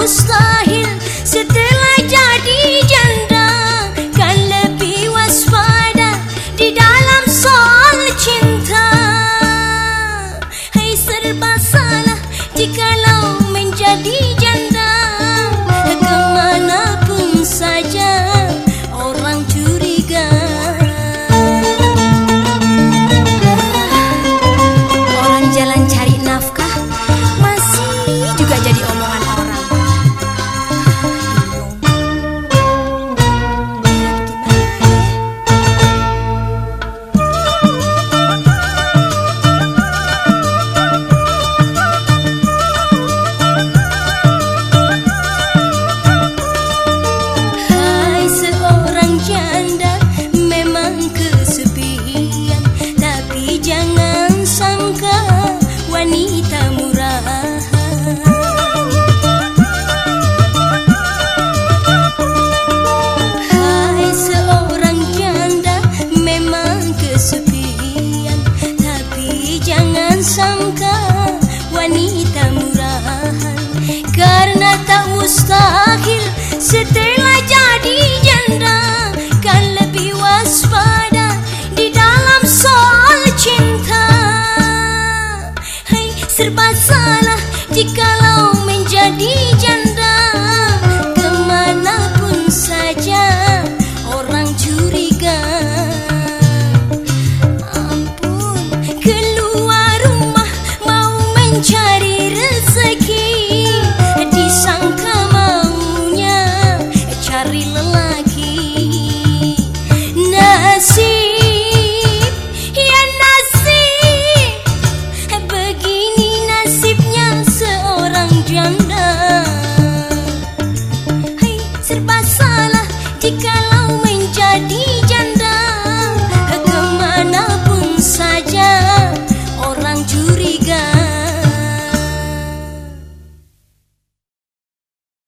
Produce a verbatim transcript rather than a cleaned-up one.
mustahil setelah jadi janda, kan lebih waspada di dalam soal cinta. Hai, serba salah jikalau menjadi janda, kemanapun saja orang curiga. Orang jalan cari nafkah masih juga jadi omongan orang. Hai, seorang janda memang kesepian, tapi jangan sangka wanita murahan. Hai, seorang janda memang kesepian, tapi jangan sangka wanita murahan. Karena tak mustahil setelah jadi janda, kan lebih waspada di dalam soal cinta. Hai, serba salah jikalau menjadi janda,